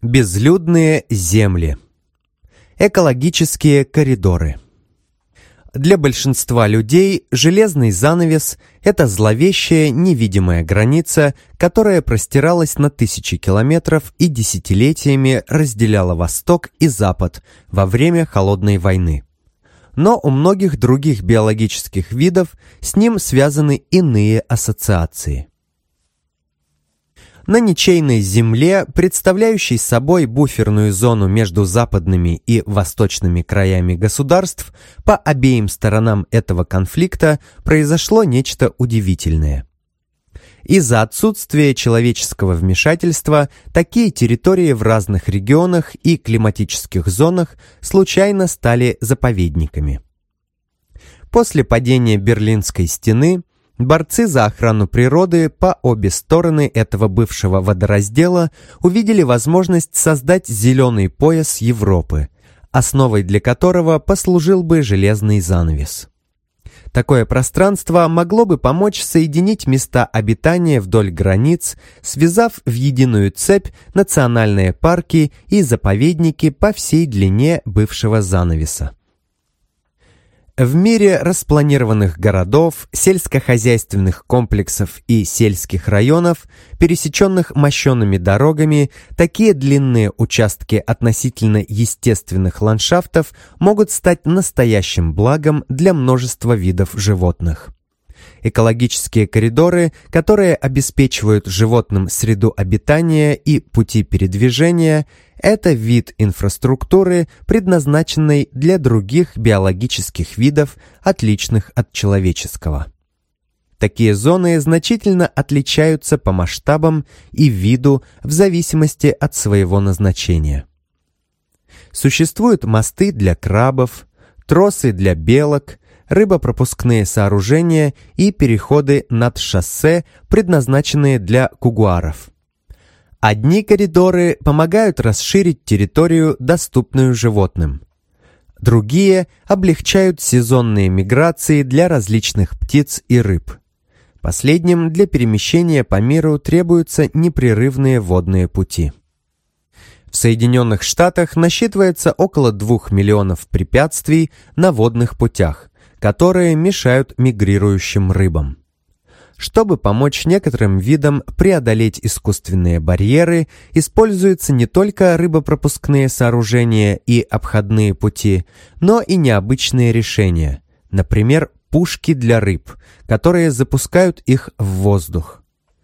Безлюдные земли. Экологические коридоры. Для большинства людей железный занавес – это зловещая невидимая граница, которая простиралась на тысячи километров и десятилетиями разделяла Восток и Запад во время Холодной войны. Но у многих других биологических видов с ним связаны иные ассоциации. На ничейной Земле, представляющей собой буферную зону между западными и восточными краями государств, по обеим сторонам этого конфликта произошло нечто удивительное. Из-за отсутствия человеческого вмешательства такие территории в разных регионах и климатических зонах случайно стали заповедниками. После падения Берлинской стены борцы за охрану природы по обе стороны этого бывшего водораздела увидели возможность создать зеленый пояс Европы, основой для которого послужил бы железный занавес. Такое пространство могло бы помочь соединить места обитания вдоль границ, связав в единую цепь национальные парки и заповедники по всей длине бывшего занавеса. В мире распланированных городов, сельскохозяйственных комплексов и сельских районов, пересеченных мощеными дорогами, такие длинные участки относительно естественных ландшафтов могут стать настоящим благом для множества видов животных. Экологические коридоры, которые обеспечивают животным среду обитания и пути передвижения, это вид инфраструктуры, предназначенной для других биологических видов, отличных от человеческого. Такие зоны значительно отличаются по масштабам и виду в зависимости от своего назначения. Существуют мосты для крабов, тросы для белок, рыбопропускные сооружения и переходы над шоссе, предназначенные для кугуаров. Одни коридоры помогают расширить территорию, доступную животным. Другие облегчают сезонные миграции для различных птиц и рыб. Последним для перемещения по миру требуются непрерывные водные пути. В Соединенных Штатах насчитывается около 2 миллионов препятствий на водных путях, которые мешают мигрирующим рыбам. Чтобы помочь некоторым видам преодолеть искусственные барьеры, используются не только рыбопропускные сооружения и обходные пути, но и необычные решения, например, пушки для рыб, которые запускают их в воздух.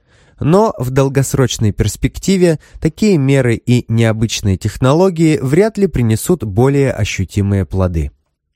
Но в долгосрочной перспективе такие меры и необычные технологии вряд ли принесут более ощутимые плоды.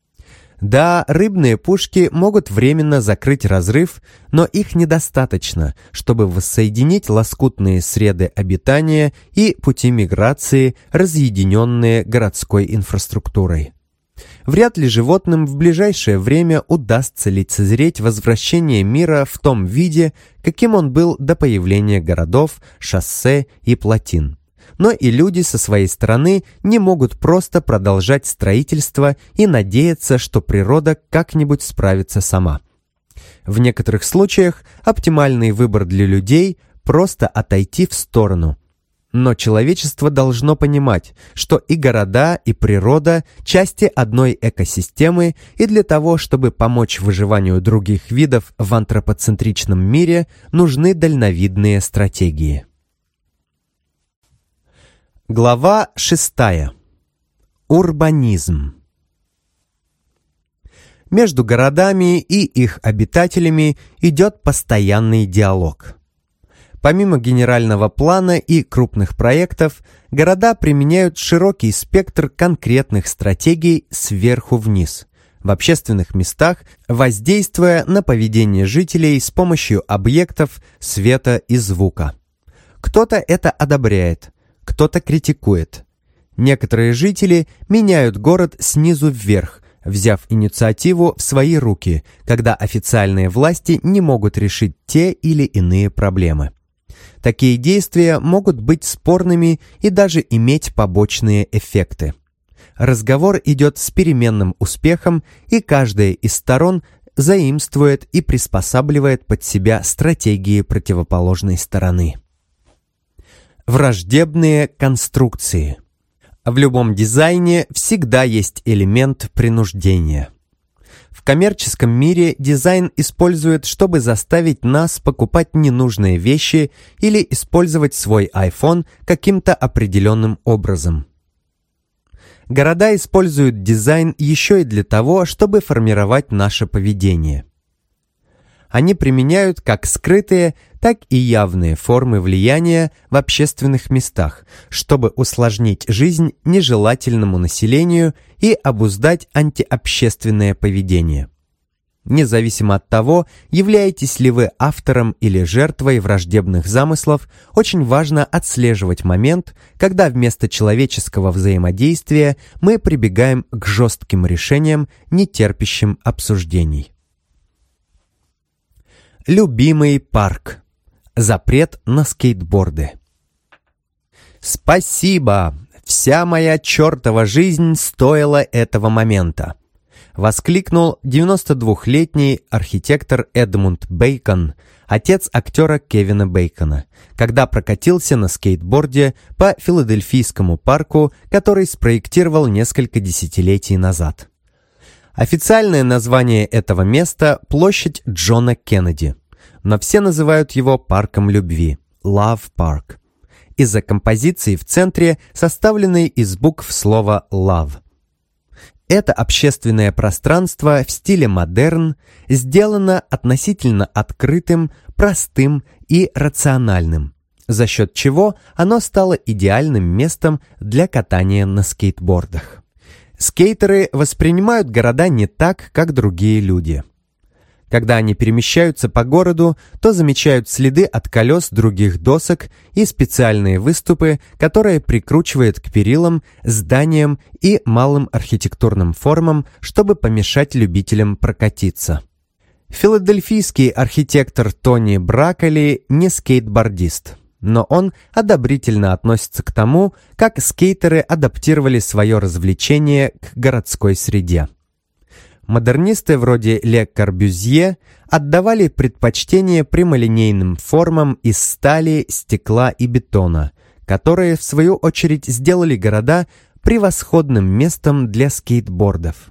Да, рыбные пушки могут временно закрыть разрыв, но их недостаточно, чтобы воссоединить лоскутные среды обитания и пути миграции, разъединенные городской инфраструктурой. Вряд ли животным в ближайшее время удастся лицезреть возвращение мира в том виде, каким он был до появления городов, шоссе и плотин. Но и люди со своей стороны не могут просто продолжать строительство и надеяться, что природа как-нибудь справится сама. В некоторых случаях оптимальный выбор для людей – просто отойти в сторону. Но человечество должно понимать, что и города, и природа – части одной экосистемы, и для того, чтобы помочь выживанию других видов в антропоцентричном мире, нужны дальновидные стратегии. Глава 6. Урбанизм. Между городами и их обитателями идет постоянный диалог. Помимо генерального плана и крупных проектов, города применяют широкий спектр конкретных стратегий сверху вниз, в общественных местах, воздействуя на поведение жителей с помощью объектов, света и звука. Кто-то это одобряет, кто-то критикует. Некоторые жители меняют город снизу вверх, взяв инициативу в свои руки, когда официальные власти не могут решить те или иные проблемы. Такие действия могут быть спорными и даже иметь побочные эффекты. Разговор идет с переменным успехом, и каждая из сторон заимствует и приспосабливает под себя стратегии противоположной стороны. Враждебные конструкции. В любом дизайне всегда есть элемент принуждения. В коммерческом мире дизайн используют, чтобы заставить нас покупать ненужные вещи или использовать свой iPhone каким-то определенным образом. Города используют дизайн еще и для того, чтобы формировать наше поведение. Они применяют как скрытые, так и явные формы влияния в общественных местах, чтобы усложнить жизнь нежелательному населению и обуздать антиобщественное поведение. Независимо от того, являетесь ли вы автором или жертвой враждебных замыслов, очень важно отслеживать момент, когда вместо человеческого взаимодействия мы прибегаем к жестким решениям, не терпящим обсуждений. Любимый парк. Запрет на скейтборды. Спасибо! Вся моя чертова жизнь стоила этого момента. Воскликнул 92-летний архитектор Эдмунд Бейкон, отец актера Кевина Бейкона, когда прокатился на скейтборде по Филадельфийскому парку, который спроектировал несколько десятилетий назад. Официальное название этого места – площадь Джона Кеннеди, но все называют его парком любви – Love Park, из-за композиции в центре, составленной из букв слова «love». Это общественное пространство в стиле модерн сделано относительно открытым, простым и рациональным, за счет чего оно стало идеальным местом для катания на скейтбордах. Скейтеры воспринимают города не так, как другие люди. Когда они перемещаются по городу, то замечают следы от колес других досок и специальные выступы, которые прикручивают к перилам, зданиям и малым архитектурным формам, чтобы помешать любителям прокатиться. Филадельфийский архитектор Тони Бракколи не скейтбордист, но он одобрительно относится к тому, как скейтеры адаптировали свое развлечение к городской среде. Модернисты вроде Ле Корбюзье отдавали предпочтение прямолинейным формам из стали, стекла и бетона, которые, в свою очередь, сделали города превосходным местом для скейтбордов.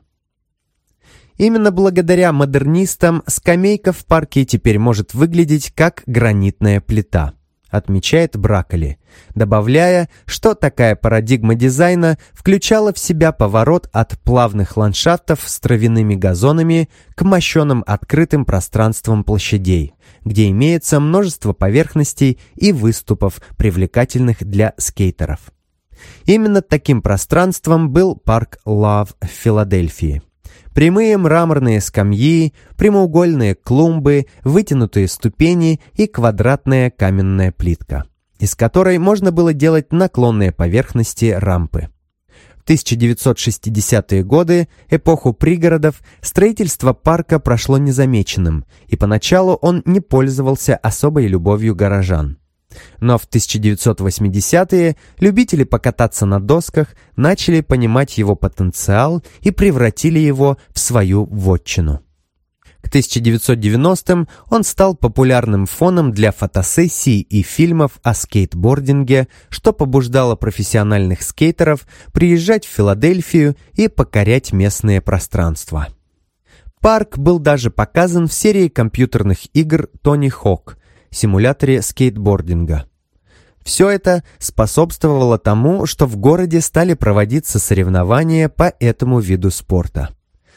Именно благодаря модернистам скамейка в парке теперь может выглядеть как гранитная плита, отмечает Бракколи, добавляя, что такая парадигма дизайна включала в себя поворот от плавных ландшафтов с травяными газонами к мощеным открытым пространствам площадей, где имеется множество поверхностей и выступов, привлекательных для скейтеров. Именно таким пространством был парк Love в Филадельфии. Прямые мраморные скамьи, прямоугольные клумбы, вытянутые ступени и квадратная каменная плитка, из которой можно было делать наклонные поверхности рампы. В 1960-е годы, эпоху пригородов, строительство парка прошло незамеченным, и поначалу он не пользовался особой любовью горожан. Но в 1980-е любители покататься на досках начали понимать его потенциал и превратили его в свою вотчину. К 1990-м он стал популярным фоном для фотосессий и фильмов о скейтбординге, что побуждало профессиональных скейтеров приезжать в Филадельфию и покорять местные пространства. Парк был даже показан в серии компьютерных игр «Тони Хок», симуляторе скейтбординга. Все это способствовало тому, что в городе стали проводиться соревнования по этому виду спорта.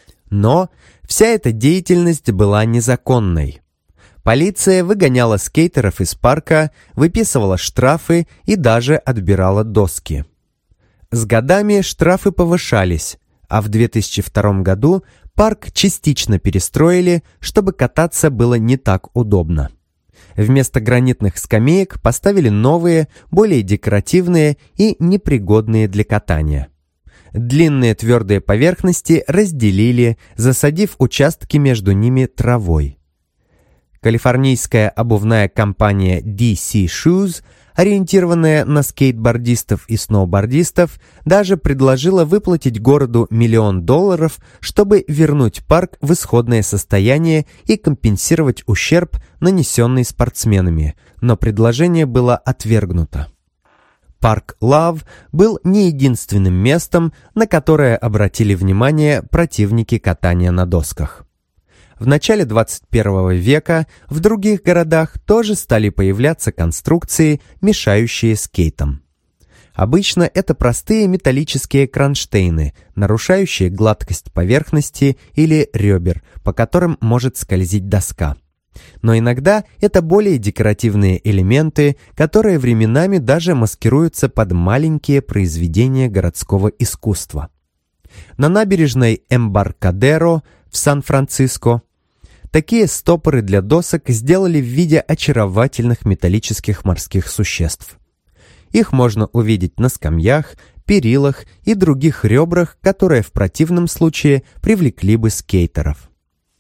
Но вся эта деятельность была незаконной. Полиция выгоняла скейтеров из парка, выписывала штрафы и даже отбирала доски. С годами штрафы повышались, а в 2002 году парк частично перестроили, чтобы кататься было не так удобно. Вместо гранитных скамеек поставили новые, более декоративные и непригодные для катания. Длинные твердые поверхности разделили, засадив участки между ними травой. Калифорнийская обувная компания DC Shoes, ориентированная на скейтбордистов и сноубордистов, даже предложила выплатить городу $1 миллион, чтобы вернуть парк в исходное состояние и компенсировать ущерб, нанесенный спортсменами, но предложение было отвергнуто. Парк Лав был не единственным местом, на которое обратили внимание противники катания на досках. В начале 21 века в других городах тоже стали появляться конструкции, мешающие скейтам. Обычно это простые металлические кронштейны, нарушающие гладкость поверхности или ребер, по которым может скользить доска. Но иногда это более декоративные элементы, которые временами даже маскируются под маленькие произведения городского искусства. На набережной Эмбаркадеро в Сан-Франциско такие стопоры для досок сделали в виде очаровательных металлических морских существ. Их можно увидеть на скамьях, перилах и других ребрах, которые в противном случае привлекли бы скейтеров.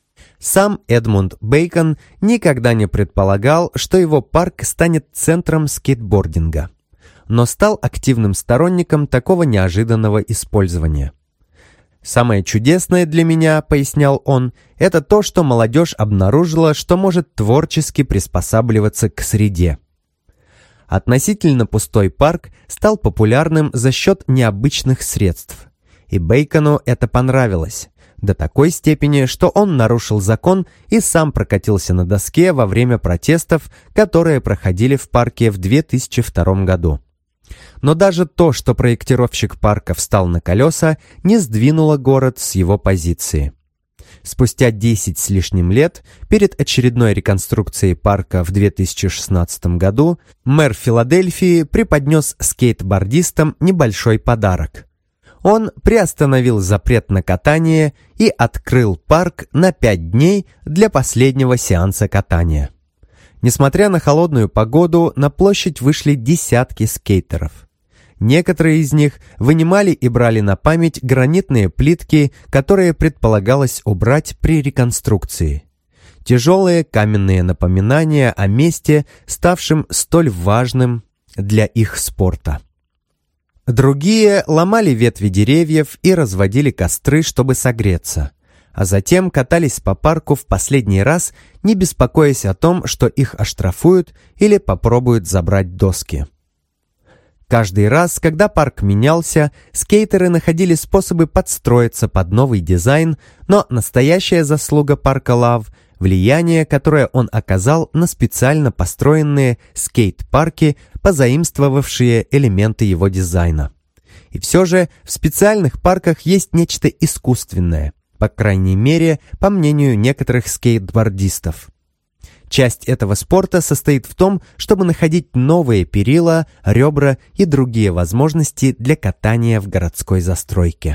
Сам Эдмунд Бейкон никогда не предполагал, что его парк станет центром скейтбординга, но стал активным сторонником такого неожиданного использования. «Самое чудесное для меня, — пояснял он, — это то, что молодежь обнаружила, что может творчески приспосабливаться к среде». Относительно пустой парк стал популярным за счет необычных средств, и Бейкону это понравилось, до такой степени, что он нарушил закон и сам прокатился на доске во время протестов, которые проходили в парке в 2002 году. Но даже то, что проектировщик парка встал на колеса, не сдвинуло город с его позиции. Спустя 10 с лишним лет, перед очередной реконструкцией парка в 2016 году, мэр Филадельфии преподнес скейтбордистам небольшой подарок. Он приостановил запрет на катание и открыл парк на 5 дней для последнего сеанса катания. Несмотря на холодную погоду, на площадь вышли десятки скейтеров. Некоторые из них вынимали и брали на память гранитные плитки, которые предполагалось убрать при реконструкции. Тяжелые каменные напоминания о месте, ставшем столь важным для их спорта. Другие ломали ветви деревьев и разводили костры, чтобы согреться, а затем катались по парку в последний раз, не беспокоясь о том, что их оштрафуют или попробуют забрать доски. Каждый раз, когда парк менялся, скейтеры находили способы подстроиться под новый дизайн, но настоящая заслуга парка Лав – влияние, которое он оказал на специально построенные скейт-парки, позаимствовавшие элементы его дизайна. И все же в специальных парках есть нечто искусственное, по крайней мере, по мнению некоторых скейтбордистов. Часть этого спорта состоит в том, чтобы находить новые перила, ребра и другие возможности для катания в городской застройке.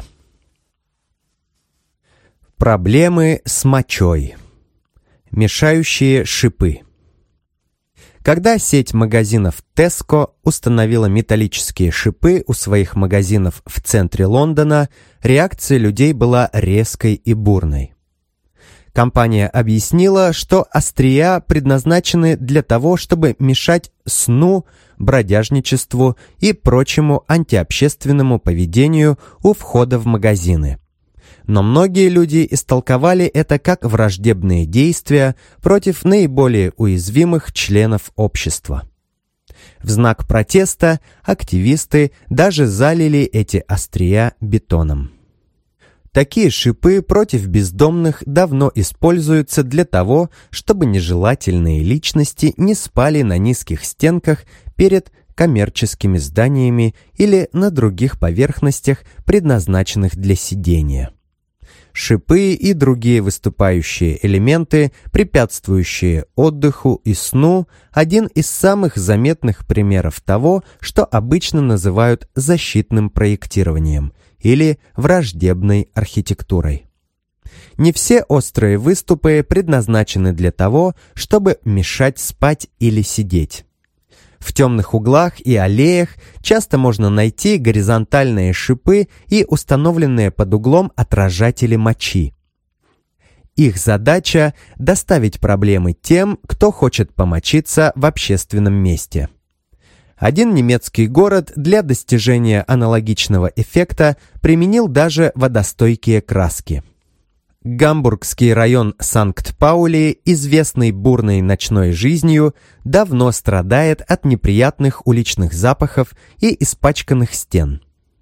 Проблемы с мочой. Мешающие шипы. Когда сеть магазинов Tesco установила металлические шипы у своих магазинов в центре Лондона, реакция людей была резкой и бурной. Компания объяснила, что острия предназначены для того, чтобы мешать сну, бродяжничеству и прочему антиобщественному поведению у входа в магазины. Но многие люди истолковали это как враждебные действия против наиболее уязвимых членов общества. В знак протеста активисты даже залили эти острия бетоном. Такие шипы против бездомных давно используются для того, чтобы нежелательные личности не спали на низких стенках перед коммерческими зданиями или на других поверхностях, предназначенных для сидения. Шипы и другие выступающие элементы, препятствующие отдыху и сну, один из самых заметных примеров того, что обычно называют защитным проектированием или враждебной архитектурой. Не все острые выступы предназначены для того, чтобы мешать спать или сидеть. В темных углах и аллеях часто можно найти горизонтальные шипы и установленные под углом отражатели мочи. Их задача – доставить проблемы тем, кто хочет помочиться в общественном месте. Один немецкий город для достижения аналогичного эффекта применил даже водостойкие краски. Гамбургский район Санкт-Паули, известный бурной ночной жизнью, давно страдает от неприятных уличных запахов и испачканных стен.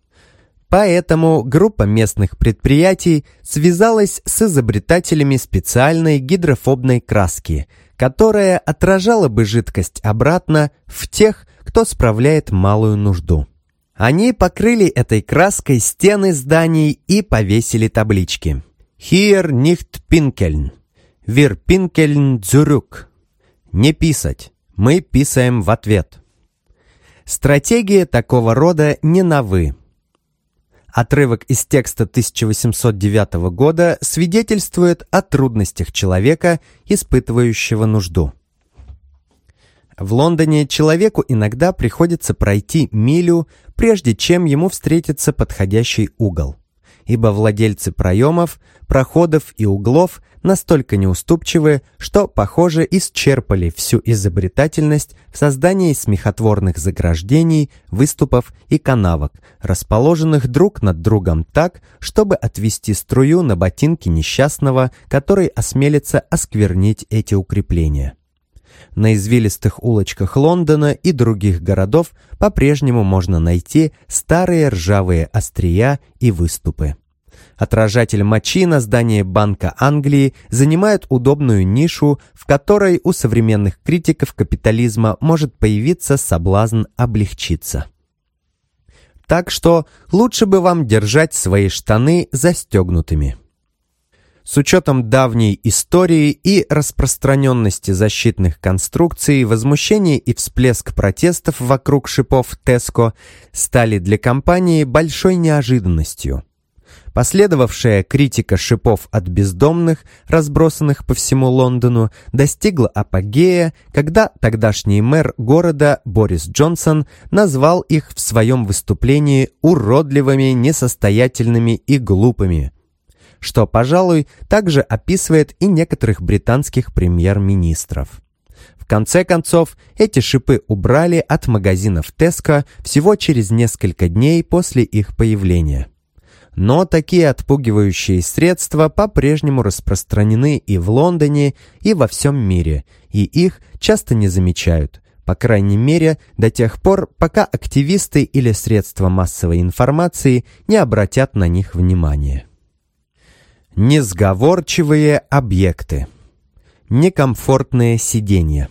Поэтому группа местных предприятий связалась с изобретателями специальной гидрофобной краски, которая отражала бы жидкость обратно в тех, кто справляет малую нужду. Они покрыли этой краской стены зданий и повесили таблички «Hier nicht pinkeln», «Wir pinkeln zurück», «Не писать», «Мы писаем в ответ». Стратегия такого рода не новы. Отрывок из текста 1809 года свидетельствует о трудностях человека, испытывающего нужду. В Лондоне человеку иногда приходится пройти милю, прежде чем ему встретится подходящий угол, ибо владельцы проемов, проходов и углов настолько неуступчивы, что, похоже, исчерпали всю изобретательность в создании смехотворных заграждений, выступов и канавок, расположенных друг над другом так, чтобы отвести струю на ботинки несчастного, который осмелится осквернить эти укрепления. На извилистых улочках Лондона и других городов по-прежнему можно найти старые ржавые острия и выступы. Отражатель мочи на здании Банка Англии занимает удобную нишу, в которой у современных критиков капитализма может появиться соблазн облегчиться. Так что лучше бы вам держать свои штаны застегнутыми. С учетом давней истории и распространенности защитных конструкций, возмущение и всплеск протестов вокруг шипов Tesco стали для компании большой неожиданностью. Последовавшая критика шипов от бездомных, разбросанных по всему Лондону, достигла апогея, когда тогдашний мэр города Борис Джонсон назвал их в своем выступлении уродливыми, несостоятельными и глупыми, что, пожалуй, также описывает и некоторых британских премьер-министров. В конце концов, эти шипы убрали от магазинов Tesco всего через несколько дней после их появления. Но такие отпугивающие средства по-прежнему распространены и в Лондоне, и во всем мире, и их часто не замечают, по крайней мере, до тех пор, пока активисты или средства массовой информации не обратят на них внимания. Несговорчивые объекты. Некомфортные сиденья.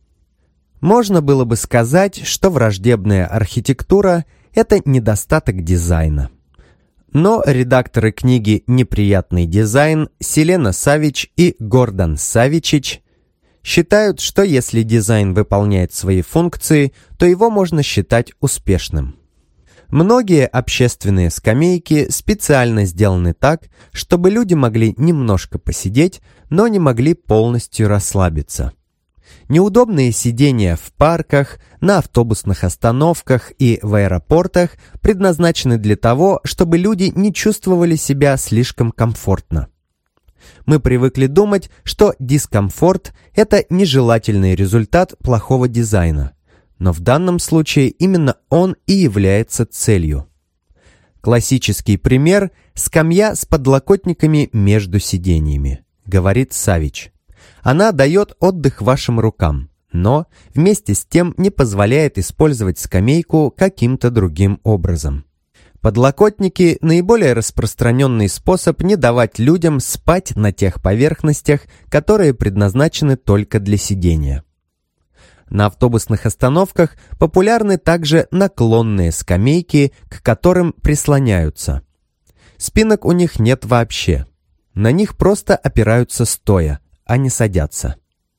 Можно было бы сказать, что враждебная архитектура – это недостаток дизайна. Но редакторы книги «Неприятный дизайн» Селена Савич и Гордон Савичич считают, что если дизайн выполняет свои функции, то его можно считать успешным. Многие общественные скамейки специально сделаны так, чтобы люди могли немножко посидеть, но не могли полностью расслабиться. Неудобные сидения в парках, на автобусных остановках и в аэропортах предназначены для того, чтобы люди не чувствовали себя слишком комфортно. Мы привыкли думать, что дискомфорт – это нежелательный результат плохого дизайна, но в данном случае именно он и является целью. Классический пример – скамья с подлокотниками между сиденьями, говорит Савич. Она дает отдых вашим рукам, но вместе с тем не позволяет использовать скамейку каким-то другим образом. Подлокотники – наиболее распространенный способ не давать людям спать на тех поверхностях, которые предназначены только для сидения. На автобусных остановках популярны также наклонные скамейки, к которым прислоняются. Спинок у них нет вообще. На них просто опираются стоя, а не садятся.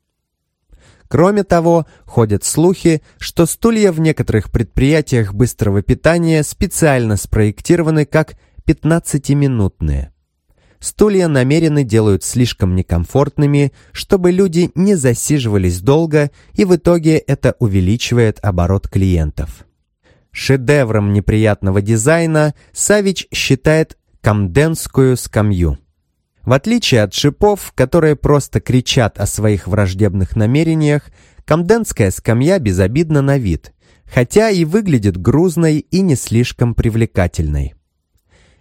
Кроме того, ходят слухи, что стулья в некоторых предприятиях быстрого питания специально спроектированы как 15-минутные. Стулья намеренно делают слишком некомфортными, чтобы люди не засиживались долго, и в итоге это увеличивает оборот клиентов. Шедевром неприятного дизайна Савич считает камденскую скамью. В отличие от шипов, которые просто кричат о своих враждебных намерениях, камденская скамья безобидна на вид, хотя и выглядит грузной и не слишком привлекательной.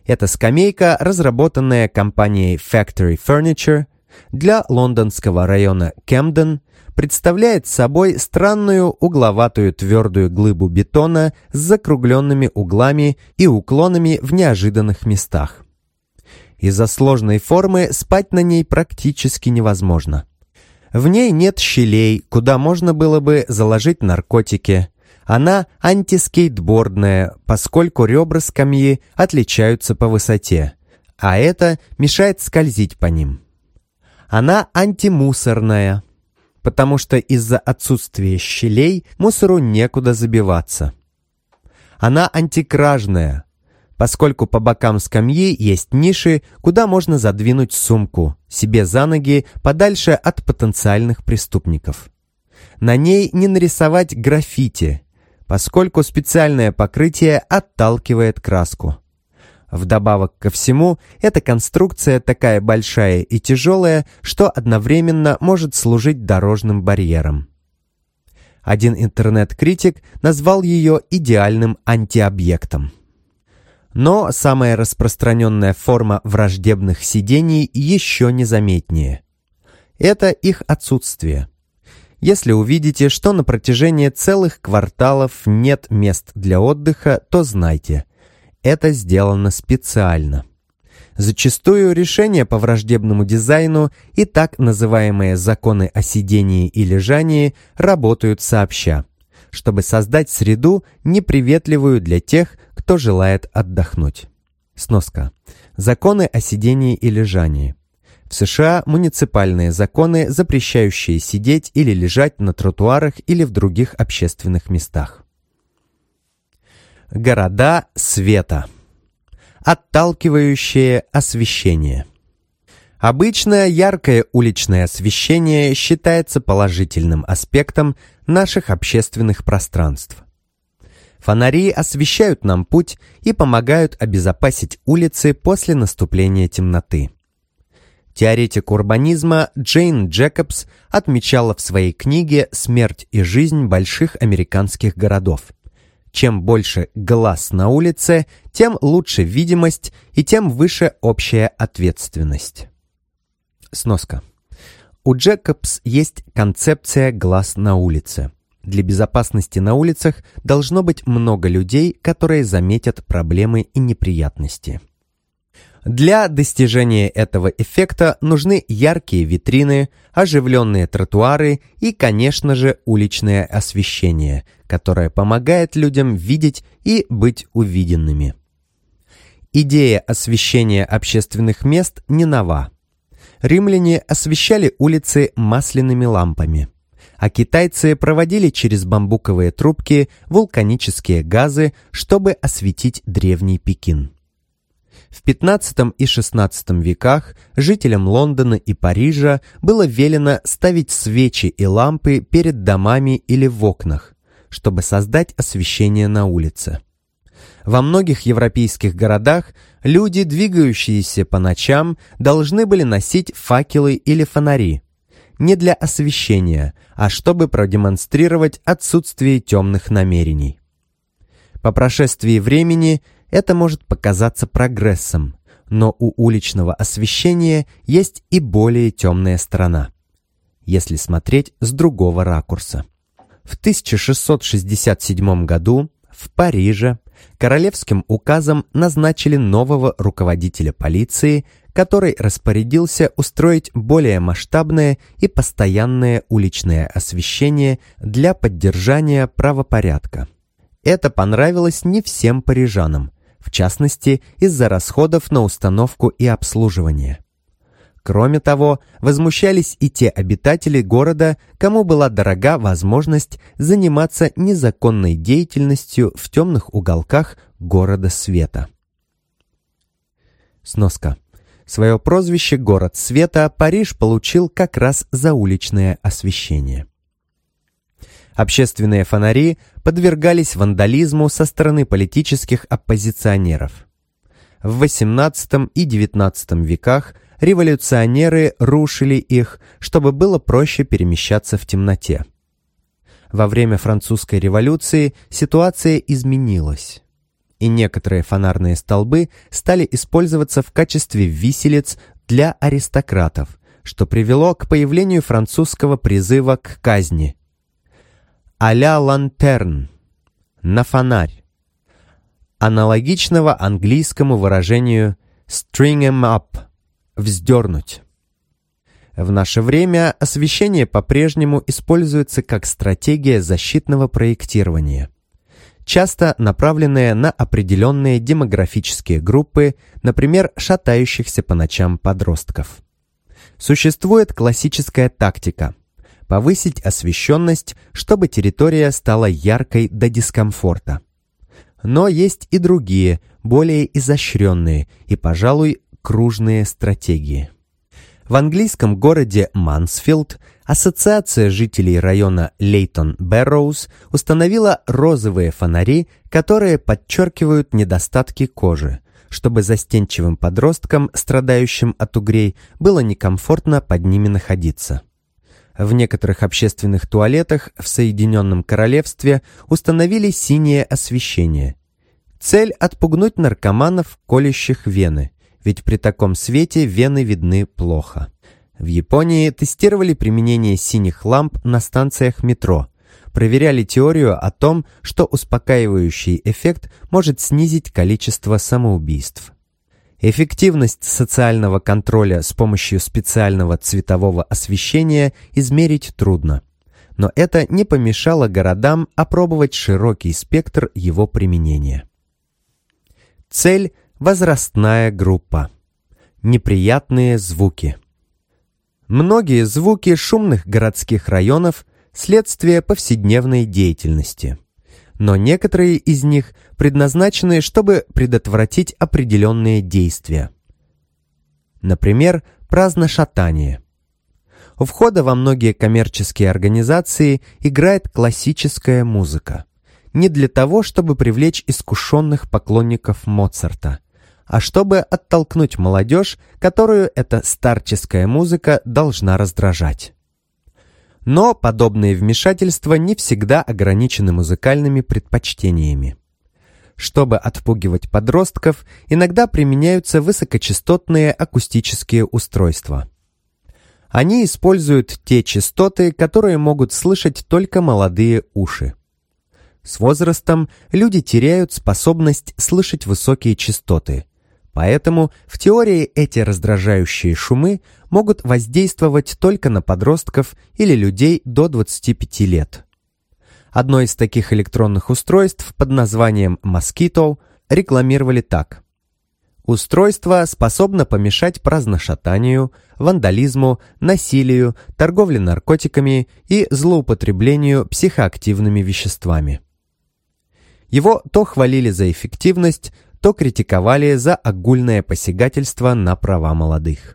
Эта скамейка, разработанная компанией Factory Furniture для лондонского района Кэмден, представляет собой странную угловатую твердую глыбу бетона с закругленными углами и уклонами в неожиданных местах. Из-за сложной формы спать на ней практически невозможно. В ней нет щелей, куда можно было бы заложить наркотики. Она антискейтбордная, поскольку ребра скамьи отличаются по высоте, а это мешает скользить по ним. Она антимусорная, потому что из-за отсутствия щелей мусору некуда забиваться. Она антикражная, поскольку по бокам скамьи есть ниши, куда можно задвинуть сумку себе за ноги подальше от потенциальных преступников. На ней не нарисовать граффити, поскольку специальное покрытие отталкивает краску. Вдобавок ко всему, эта конструкция такая большая и тяжелая, что одновременно может служить дорожным барьером. Один интернет-критик назвал ее идеальным антиобъектом. Но самая распространенная форма враждебных сидений еще незаметнее. Это их отсутствие. Если увидите, что на протяжении целых кварталов нет мест для отдыха, то знайте – это сделано специально. Зачастую решения по враждебному дизайну и так называемые законы о сидении и лежании работают сообща, чтобы создать среду, неприветливую для тех, кто желает отдохнуть. Сноска. Законы о сидении и лежании. В США муниципальные законы, запрещающие сидеть или лежать на тротуарах или в других общественных местах. Города света. Отталкивающее освещение. Обычно яркое уличное освещение считается положительным аспектом наших общественных пространств. Фонари освещают нам путь и помогают обезопасить улицы после наступления темноты. Теоретик урбанизма Джейн Джекобс отмечала в своей книге «Смерть и жизнь больших американских городов». Чем больше глаз на улице, тем лучше видимость и тем выше общая ответственность. Сноска. У Джекобс есть концепция глаз на улице. Для безопасности на улицах должно быть много людей, которые заметят проблемы и неприятности. Для достижения этого эффекта нужны яркие витрины, оживленные тротуары и, конечно же, уличное освещение, которое помогает людям видеть и быть увиденными. Идея освещения общественных мест не нова. Римляне освещали улицы масляными лампами, а китайцы проводили через бамбуковые трубки вулканические газы, чтобы осветить древний Пекин. В XV и XVI веках жителям Лондона и Парижа было велено ставить свечи и лампы перед домами или в окнах, чтобы создать освещение на улице. Во многих европейских городах люди, двигающиеся по ночам, должны были носить факелы или фонари. Не для освещения, а чтобы продемонстрировать отсутствие темных намерений. По прошествии времени это может показаться прогрессом, но у уличного освещения есть и более темная сторона, если смотреть с другого ракурса. В 1667 году в Париже королевским указом назначили нового руководителя полиции, который распорядился устроить более масштабное и постоянное уличное освещение для поддержания правопорядка. Это понравилось не всем парижанам, в частности, из-за расходов на установку и обслуживание. Кроме того, возмущались и те обитатели города, кому была дорога возможность заниматься незаконной деятельностью в темных уголках города света. Сноска. Свое прозвище «Город света» Париж получил как раз за уличное освещение. Общественные фонари подвергались вандализму со стороны политических оппозиционеров. В XVIII и XIX веках революционеры рушили их, чтобы было проще перемещаться в темноте. Во время французской революции ситуация изменилась. и некоторые фонарные столбы стали использоваться в качестве виселиц для аристократов, что привело к появлению французского призыва к казни. «À la lanterne» — «на фонарь», аналогичного английскому выражению «string 'em up» — «вздернуть». В наше время освещение по-прежнему используется как стратегия защитного проектирования, часто направленная на определенные демографические группы, например, шатающихся по ночам подростков. Существует классическая тактика – повысить освещенность, чтобы территория стала яркой до дискомфорта. Но есть и другие, более изощренные и, пожалуй, кружные стратегии. В английском городе Мансфилд ассоциация жителей района Лейтон-Бэрроуз установила розовые фонари, которые подчеркивают недостатки кожи, чтобы застенчивым подросткам, страдающим от угрей, было некомфортно под ними находиться. В некоторых общественных туалетах в Соединенном Королевстве установили синее освещение. Цель – отпугнуть наркоманов, колющих вены, ведь при таком свете вены видны плохо. В Японии тестировали применение синих ламп на станциях метро, проверяли теорию о том, что успокаивающий эффект может снизить количество самоубийств. Эффективность социального контроля с помощью специального цветового освещения измерить трудно, но это не помешало городам опробовать широкий спектр его применения. Цель – возрастная группа. Неприятные звуки. Многие звуки шумных городских районов – следствие повседневной деятельности. Но некоторые из них предназначены, чтобы предотвратить определенные действия. Например, праздношатание. У входа во многие коммерческие организации играет классическая музыка. Не для того, чтобы привлечь искушенных поклонников Моцарта, а чтобы оттолкнуть молодежь, которую эта старческая музыка должна раздражать. Но подобные вмешательства не всегда ограничены музыкальными предпочтениями. Чтобы отпугивать подростков, иногда применяются высокочастотные акустические устройства. Они используют те частоты, которые могут слышать только молодые уши. С возрастом люди теряют способность слышать высокие частоты, поэтому в теории эти раздражающие шумы могут воздействовать только на подростков или людей до 25 лет. Одно из таких электронных устройств под названием Mosquito рекламировали так. Устройство способно помешать праздношатанию, вандализму, насилию, торговле наркотиками и злоупотреблению психоактивными веществами. Его то хвалили за эффективность, то критиковали за огульное посягательство на права молодых.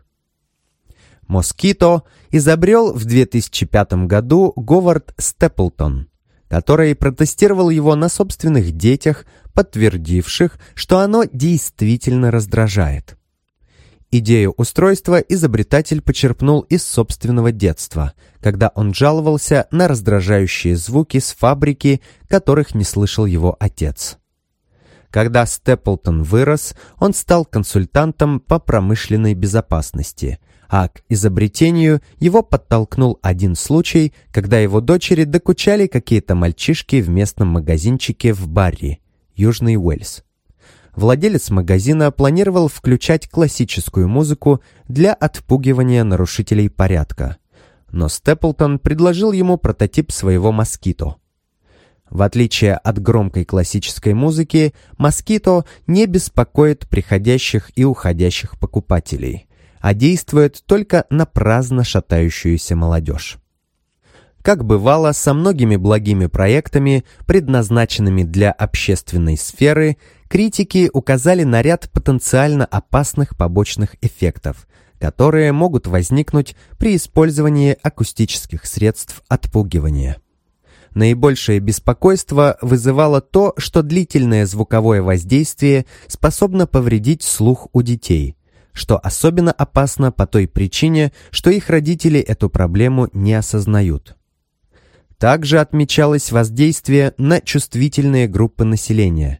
Mosquito изобрел в 2005 году Говард Степлтон, который протестировал его на собственных детях, подтвердивших, что оно действительно раздражает. Идею устройства изобретатель почерпнул из собственного детства, когда он жаловался на раздражающие звуки с фабрики, которых не слышал его отец. Когда Степлтон вырос, он стал консультантом по промышленной безопасности, а к изобретению его подтолкнул один случай, когда его дочери докучали какие-то мальчишки в местном магазинчике в Барри, Южный Уэльс. Владелец магазина планировал включать классическую музыку для отпугивания нарушителей порядка, но Степлтон предложил ему прототип своего Mosquito. В отличие от громкой классической музыки, Mosquito не беспокоит приходящих и уходящих покупателей, а действует только на праздно шатающуюся молодежь. Как бывало со многими благими проектами, предназначенными для общественной сферы, критики указали на ряд потенциально опасных побочных эффектов, которые могут возникнуть при использовании акустических средств отпугивания. Наибольшее беспокойство вызывало то, что длительное звуковое воздействие способно повредить слух у детей, что особенно опасно по той причине, что их родители эту проблему не осознают. Также отмечалось воздействие на чувствительные группы населения,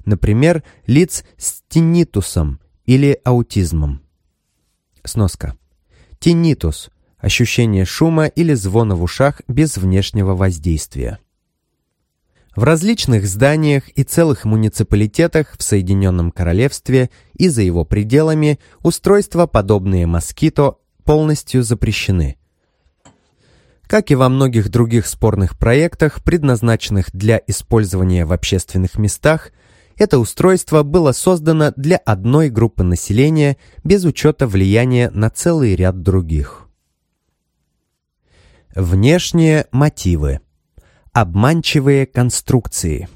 например, лиц с тиннитусом или аутизмом. Сноска. Тиннитус – ощущение шума или звона в ушах без внешнего воздействия. В различных зданиях и целых муниципалитетах в Соединенном Королевстве и за его пределами устройства, подобные москито, полностью запрещены. Как и во многих других спорных проектах, предназначенных для использования в общественных местах, это устройство было создано для одной группы населения без учета влияния на целый ряд других. Внешние мотивы. Обманчивые конструкции.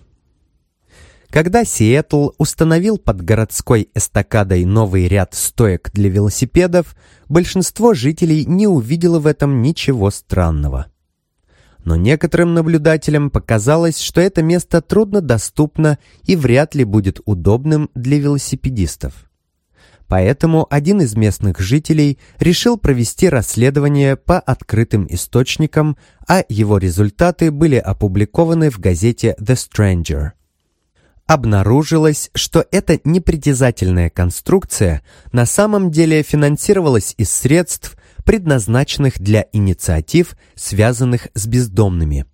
Когда Сиэтл установил под городской эстакадой новый ряд стоек для велосипедов, большинство жителей не увидело в этом ничего странного. Но некоторым наблюдателям показалось, что это место труднодоступно и вряд ли будет удобным для велосипедистов. Поэтому один из местных жителей решил провести расследование по открытым источникам, а его результаты были опубликованы в газете The Stranger. Обнаружилось, что эта непритязательная конструкция на самом деле финансировалась из средств, предназначенных для инициатив, связанных с бездомными.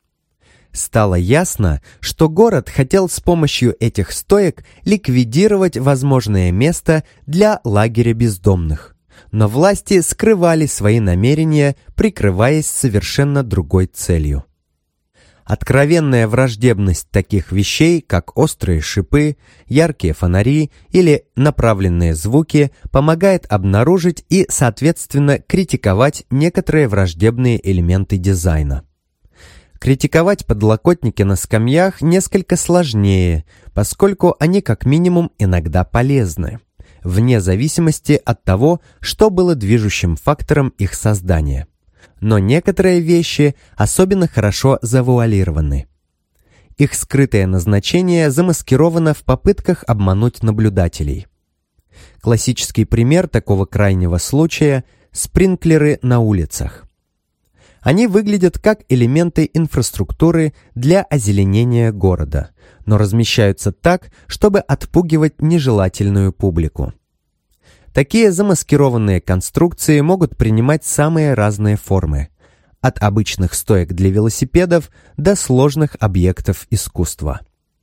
Стало ясно, что город хотел с помощью этих стоек ликвидировать возможное место для лагеря бездомных, но власти скрывали свои намерения, прикрываясь совершенно другой целью. Откровенная враждебность таких вещей, как острые шипы, яркие фонари или направленные звуки, помогает обнаружить и, соответственно, критиковать некоторые враждебные элементы дизайна. Критиковать подлокотники на скамьях несколько сложнее, поскольку они как минимум иногда полезны, вне зависимости от того, что было движущим фактором их создания. Но некоторые вещи особенно хорошо завуалированы. Их скрытое назначение замаскировано в попытках обмануть наблюдателей. Классический пример такого крайнего случая – спринклеры на улицах. Они выглядят как элементы инфраструктуры для озеленения города, но размещаются так, чтобы отпугивать нежелательную публику. Такие замаскированные конструкции могут принимать самые разные формы, от обычных стоек для велосипедов до сложных объектов искусства.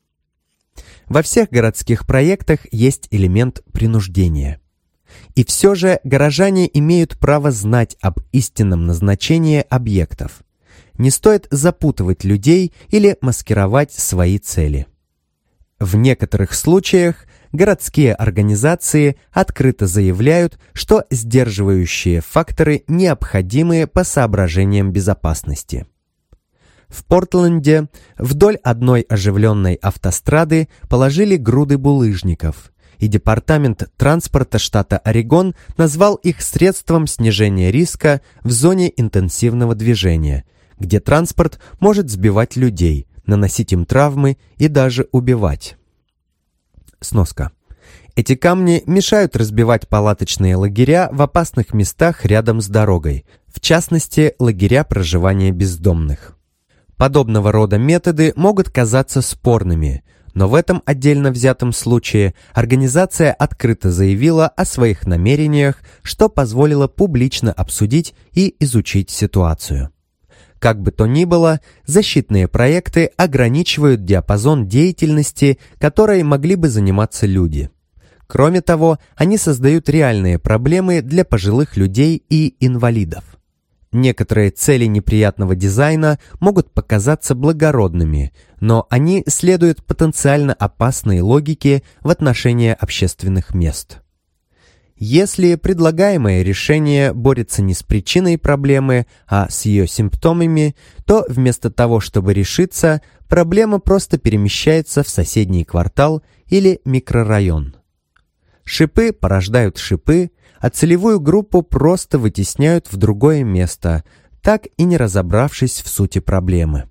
Во всех городских проектах есть элемент принуждения. И все же горожане имеют право знать об истинном назначении объектов. Не стоит запутывать людей или маскировать свои цели. В некоторых случаях городские организации открыто заявляют, что сдерживающие факторы необходимы по соображениям безопасности. В Портленде вдоль одной оживленной автострады положили груды булыжников, и Департамент транспорта штата Орегон назвал их средством снижения риска в зоне интенсивного движения, где транспорт может сбивать людей, наносить им травмы и даже убивать. Сноска. Эти камни мешают разбивать палаточные лагеря в опасных местах рядом с дорогой, в частности, лагеря проживания бездомных. Подобного рода методы могут казаться спорными, но в этом отдельно взятом случае организация открыто заявила о своих намерениях, что позволило публично обсудить и изучить ситуацию. Как бы то ни было, защитные проекты ограничивают диапазон деятельности, которой могли бы заниматься люди. Кроме того, они создают реальные проблемы для пожилых людей и инвалидов. Некоторые цели неприятного дизайна могут показаться благородными, но они следуют потенциально опасной логике в отношении общественных мест. Если предлагаемое решение борется не с причиной проблемы, а с ее симптомами, то вместо того, чтобы решиться, проблема просто перемещается в соседний квартал или микрорайон. Шипы порождают шипы, а целевую группу просто вытесняют в другое место, так и не разобравшись в сути проблемы.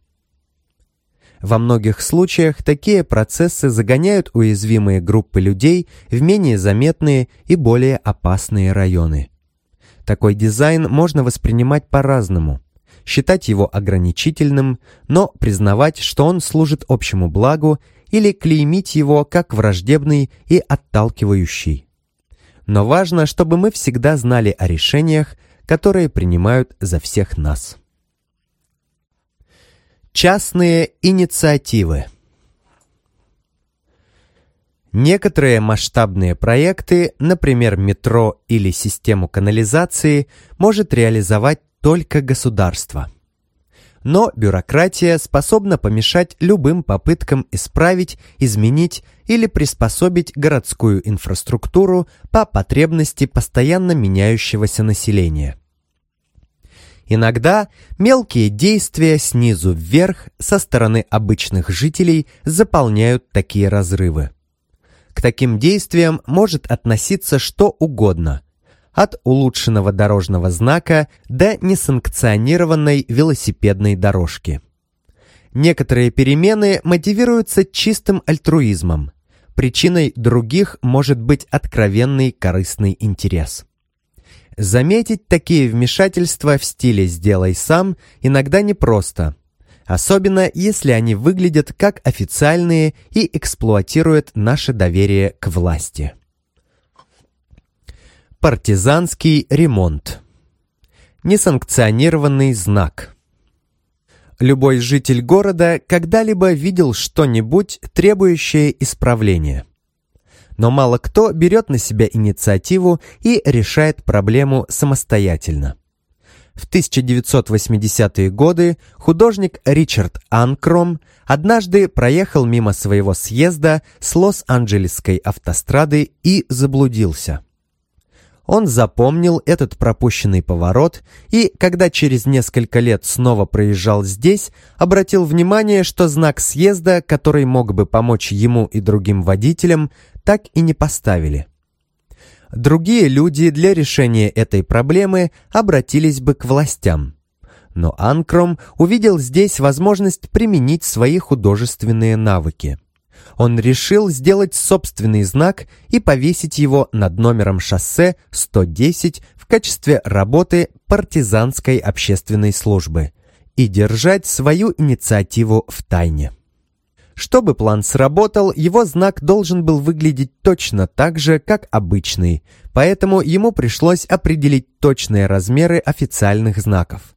Во многих случаях такие процессы загоняют уязвимые группы людей в менее заметные и более опасные районы. Такой дизайн можно воспринимать по-разному, считать его ограничительным, но признавать, что он служит общему благу, или клеймить его как враждебный и отталкивающий. Но важно, чтобы мы всегда знали о решениях, которые принимают за всех нас. Частные инициативы. Некоторые масштабные проекты, например, метро или систему канализации, может реализовать только государство. Но бюрократия способна помешать любым попыткам исправить, изменить или приспособить городскую инфраструктуру по потребности постоянно меняющегося населения. Иногда мелкие действия снизу вверх со стороны обычных жителей заполняют такие разрывы. К таким действиям может относиться что угодно, от улучшенного дорожного знака до несанкционированной велосипедной дорожки. Некоторые перемены мотивируются чистым альтруизмом. Причиной других может быть откровенный корыстный интерес. Заметить такие вмешательства в стиле «сделай сам» иногда непросто, особенно если они выглядят как официальные и эксплуатируют наше доверие к власти. Партизанский ремонт. Несанкционированный знак. Любой житель города когда-либо видел что-нибудь, требующее исправления. Но мало кто берет на себя инициативу и решает проблему самостоятельно. В 1980-е годы художник Ричард Анкром однажды проехал мимо своего съезда с Лос-Анджелесской автострады и заблудился. Он запомнил этот пропущенный поворот и, когда через несколько лет снова проезжал здесь, обратил внимание, что знак съезда, который мог бы помочь ему и другим водителям, так и не поставили. Другие люди для решения этой проблемы обратились бы к властям. Но Анкром увидел здесь возможность применить свои художественные навыки. Он решил сделать собственный знак и повесить его над номером шоссе 110 в качестве работы партизанской общественной службы и держать свою инициативу в тайне. Чтобы план сработал, его знак должен был выглядеть точно так же, как обычный, поэтому ему пришлось определить точные размеры официальных знаков.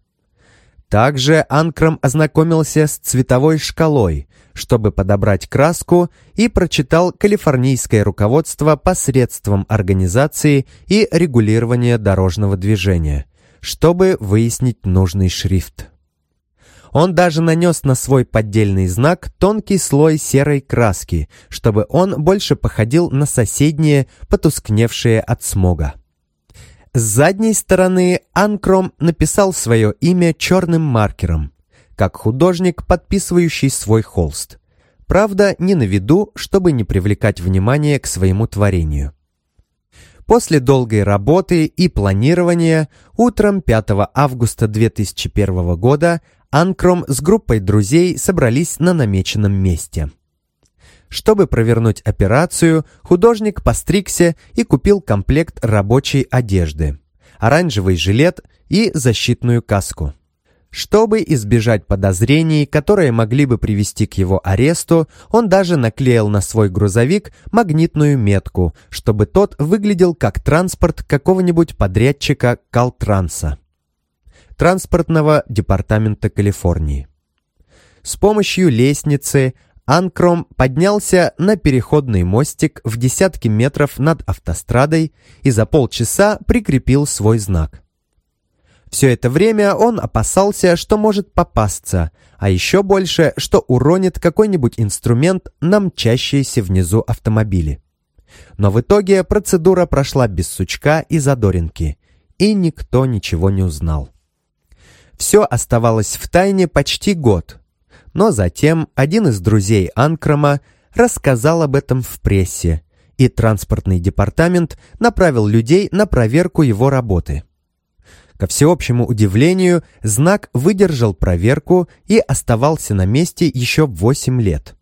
Также Анкром ознакомился с цветовой шкалой, чтобы подобрать краску, и прочитал калифорнийское руководство по средствам организации и регулирования дорожного движения, чтобы выяснить нужный шрифт. Он даже нанес на свой поддельный знак тонкий слой серой краски, чтобы он больше походил на соседние, потускневшие от смога. С задней стороны Анкром написал свое имя черным маркером, как художник, подписывающий свой холст. Правда, не на виду, чтобы не привлекать внимание к своему творению. После долгой работы и планирования, утром 5 августа 2001 года Анкром с группой друзей собрались на намеченном месте. Чтобы провернуть операцию, художник постригся и купил комплект рабочей одежды, оранжевый жилет и защитную каску. Чтобы избежать подозрений, которые могли бы привести к его аресту, он даже наклеил на свой грузовик магнитную метку, чтобы тот выглядел как транспорт какого-нибудь подрядчика Калтранса, транспортного департамента Калифорнии. С помощью лестницы Анкром поднялся на переходный мостик в десятки метров над автострадой и за полчаса прикрепил свой знак. Все это время он опасался, что может попасться, а еще больше, что уронит какой-нибудь инструмент на мчащиеся внизу автомобили. Но в итоге процедура прошла без сучка и задоринки, и никто ничего не узнал. Все оставалось в тайне почти год, но затем один из друзей Анкрома рассказал об этом в прессе, и транспортный департамент направил людей на проверку его работы. Ко всеобщему удивлению, знак выдержал проверку и оставался на месте еще 8 лет.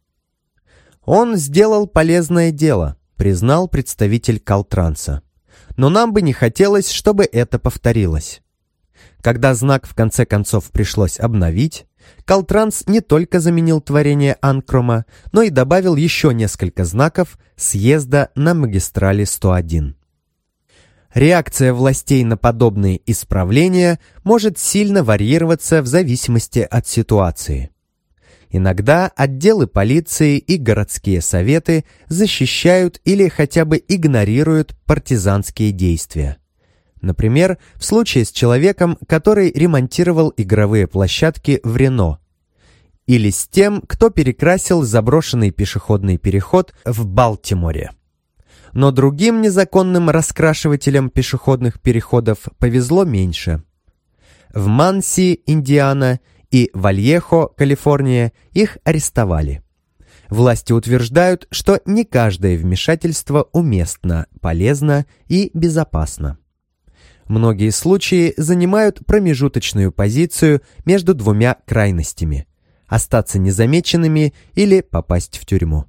«Он сделал полезное дело», — признал представитель Калтранса. «Но нам бы не хотелось, чтобы это повторилось». Когда знак в конце концов пришлось обновить, Калтранс не только заменил творение Анкрома, но и добавил еще несколько знаков съезда на магистрали 101. Реакция властей на подобные исправления может сильно варьироваться в зависимости от ситуации. Иногда отделы полиции и городские советы защищают или хотя бы игнорируют партизанские действия. Например, в случае с человеком, который ремонтировал игровые площадки в Рено, или с тем, кто перекрасил заброшенный пешеходный переход в Балтиморе. Но другим незаконным раскрашивателям пешеходных переходов повезло меньше. В Манси, Индиана, и Вальехо, Калифорния, их арестовали. Власти утверждают, что не каждое вмешательство уместно, полезно и безопасно. Многие случаи занимают промежуточную позицию между двумя крайностями – остаться незамеченными или попасть в тюрьму.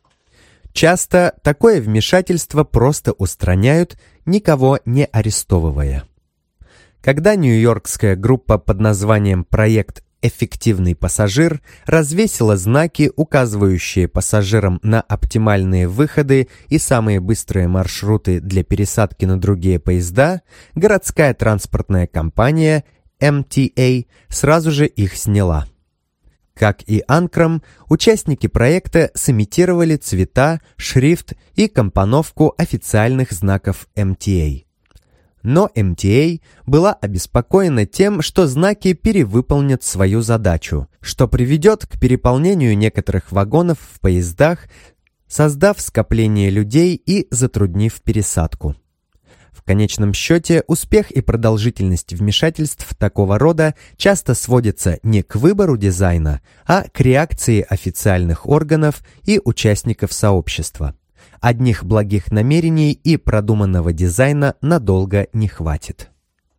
Часто такое вмешательство просто устраняют, никого не арестовывая. Когда нью-йоркская группа под названием «Проект «Эффективный пассажир» развесила знаки, указывающие пассажирам на оптимальные выходы и самые быстрые маршруты для пересадки на другие поезда, городская транспортная компания MTA сразу же их сняла. Как и Анкром, участники проекта сымитировали цвета, шрифт и компоновку официальных знаков MTA. Но MTA была обеспокоена тем, что знаки перевыполнят свою задачу, что приведет к переполнению некоторых вагонов в поездах, создав скопление людей и затруднив пересадку. В конечном счете, успех и продолжительность вмешательств такого рода часто сводятся не к выбору дизайна, а к реакции официальных органов и участников сообщества. Одних благих намерений и продуманного дизайна надолго не хватит.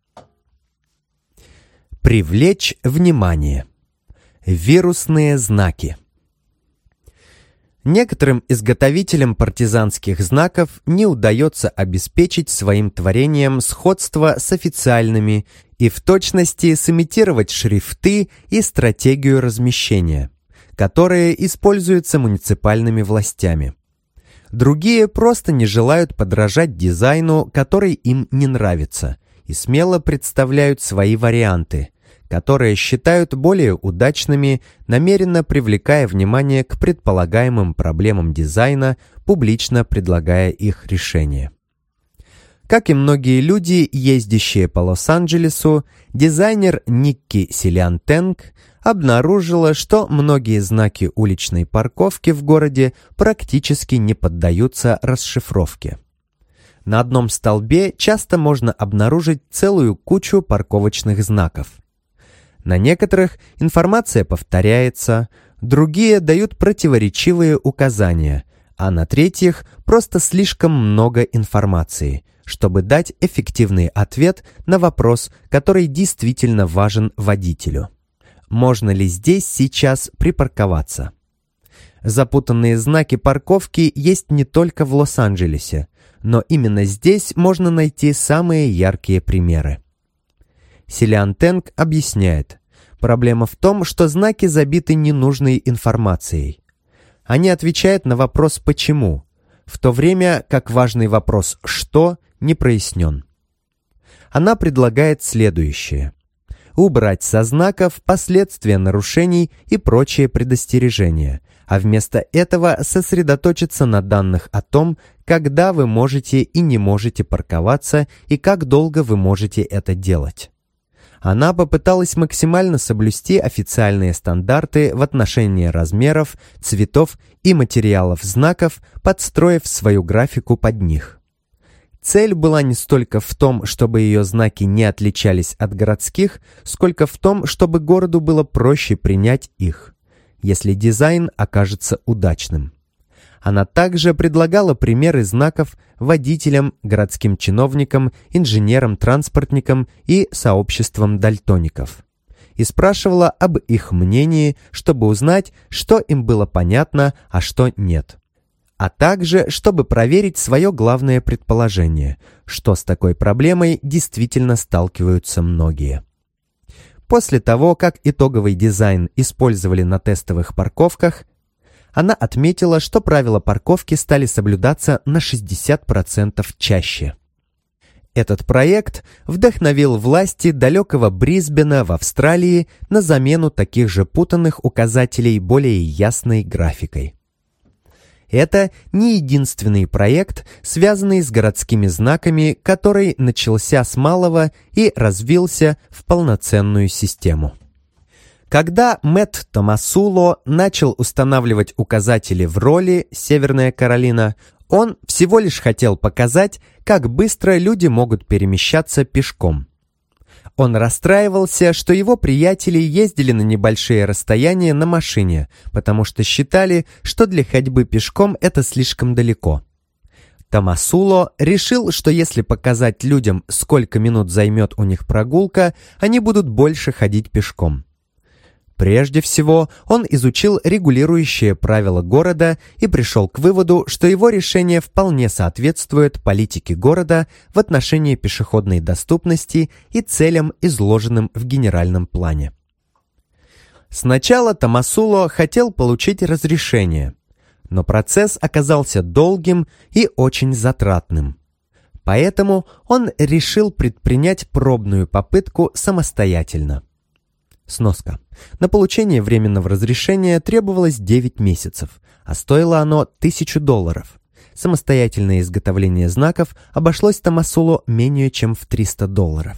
Привлечь внимание. Вирусные знаки. Некоторым изготовителям партизанских знаков не удается обеспечить своим творением сходство с официальными и в точности сымитировать шрифты и стратегию размещения, которые используются муниципальными властями. Другие просто не желают подражать дизайну, который им не нравится, и смело представляют свои варианты, которые считают более удачными, намеренно привлекая внимание к предполагаемым проблемам дизайна, публично предлагая их решение. Как и многие люди, ездящие по Лос-Анджелесу, дизайнер Никки Силиантенг обнаружила, что многие знаки уличной парковки в городе практически не поддаются расшифровке. На одном столбе часто можно обнаружить целую кучу парковочных знаков. На некоторых информация повторяется, другие дают противоречивые указания, а на третьих просто слишком много информации, чтобы дать эффективный ответ на вопрос, который действительно важен водителю. Можно ли здесь сейчас припарковаться? Запутанные знаки парковки есть не только в Лос-Анджелесе, но именно здесь можно найти самые яркие примеры. Силиантенг объясняет, проблема в том, что знаки забиты ненужной информацией. Они отвечают на вопрос «почему?», в то время как важный вопрос «что?» не прояснен. Она предлагает следующее. Убрать со знаков последствия нарушений и прочие предостережения, а вместо этого сосредоточиться на данных о том, когда вы можете и не можете парковаться и как долго вы можете это делать. Она попыталась максимально соблюсти официальные стандарты в отношении размеров, цветов и материалов знаков, подстроив свою графику под них. Цель была не столько в том, чтобы ее знаки не отличались от городских, сколько в том, чтобы городу было проще принять их, если дизайн окажется удачным. Она также предлагала примеры знаков водителям, городским чиновникам, инженерам-транспортникам и сообществам дальтоников. И спрашивала об их мнении, чтобы узнать, что им было понятно, а что нет. А также, чтобы проверить свое главное предположение, что с такой проблемой действительно сталкиваются многие. После того, как итоговый дизайн использовали на тестовых парковках, она отметила, что правила парковки стали соблюдаться на 60% чаще. Этот проект вдохновил власти далекого Брисбена в Австралии на замену таких же путанных указателей более ясной графикой. Это не единственный проект, связанный с городскими знаками, который начался с малого и развился в полноценную систему. Когда Мэтт Томасуло начал устанавливать указатели в Ролли, Северная Каролина, он всего лишь хотел показать, как быстро люди могут перемещаться пешком. Он расстраивался, что его приятели ездили на небольшие расстояния на машине, потому что считали, что для ходьбы пешком это слишком далеко. Томасуло решил, что если показать людям, сколько минут займет у них прогулка, они будут больше ходить пешком. Прежде всего, он изучил регулирующие правила города и пришел к выводу, что его решение вполне соответствует политике города в отношении пешеходной доступности и целям, изложенным в генеральном плане. Сначала Томасуло хотел получить разрешение, но процесс оказался долгим и очень затратным. Поэтому он решил предпринять пробную попытку самостоятельно. Сноска. На получение временного разрешения требовалось 9 месяцев, а стоило оно $1000. Самостоятельное изготовление знаков обошлось Томасуло менее чем в $300.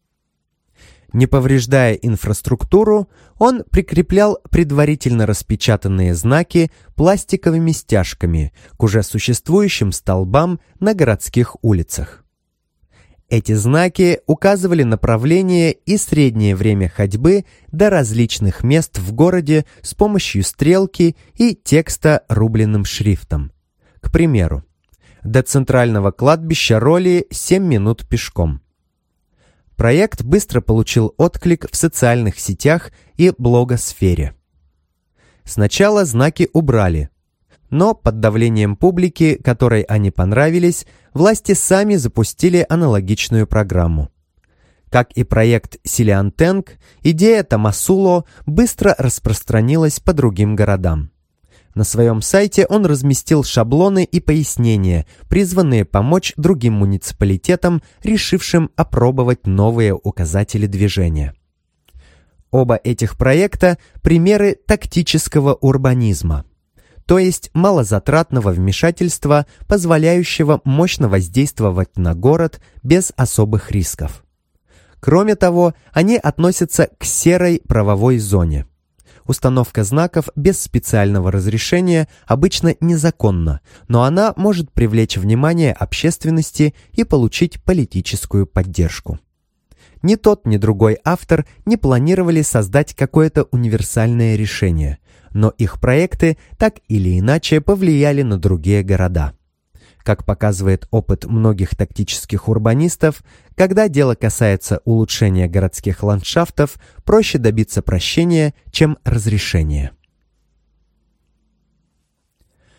Не повреждая инфраструктуру, он прикреплял предварительно распечатанные знаки пластиковыми стяжками к уже существующим столбам на городских улицах. Эти знаки указывали направление и среднее время ходьбы до различных мест в городе с помощью стрелки и текста рубленым шрифтом. К примеру, до центрального кладбища Ролли 7 минут пешком. Проект быстро получил отклик в социальных сетях и блогосфере. Сначала знаки убрали, но под давлением публики, которой они понравились, власти сами запустили аналогичную программу. Как и проект Силиантенг, идея Томасуло быстро распространилась по другим городам. На своем сайте он разместил шаблоны и пояснения, призванные помочь другим муниципалитетам, решившим опробовать новые указатели движения. Оба этих проекта – примеры тактического урбанизма, то есть малозатратного вмешательства, позволяющего мощно воздействовать на город без особых рисков. Кроме того, они относятся к серой правовой зоне. Установка знаков без специального разрешения обычно незаконна, но она может привлечь внимание общественности и получить политическую поддержку. Ни тот, ни другой автор не планировали создать какое-то универсальное решение, но их проекты так или иначе повлияли на другие города. Как показывает опыт многих тактических урбанистов, когда дело касается улучшения городских ландшафтов, проще добиться прощения, чем разрешения.